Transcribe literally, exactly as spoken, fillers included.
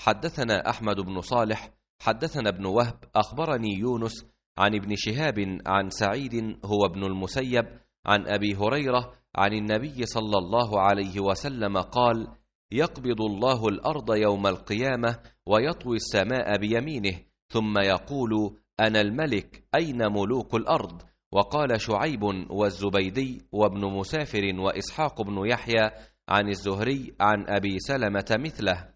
حدثنا أحمد بن صالح حدثنا ابن وهب أخبرني يونس عن ابن شهاب عن سعيد هو ابن المسيب عن أبي هريرة عن النبي صلى الله عليه وسلم قال: يقبض الله الأرض يوم القيامة ويطوي السماء بيمينه ثم يقول: أنا الملك أين ملوك الأرض؟ وقال شعيب والزبيدي وابن مسافر وإسحاق بن يحيى عن الزهري عن أبي سلمة مثله.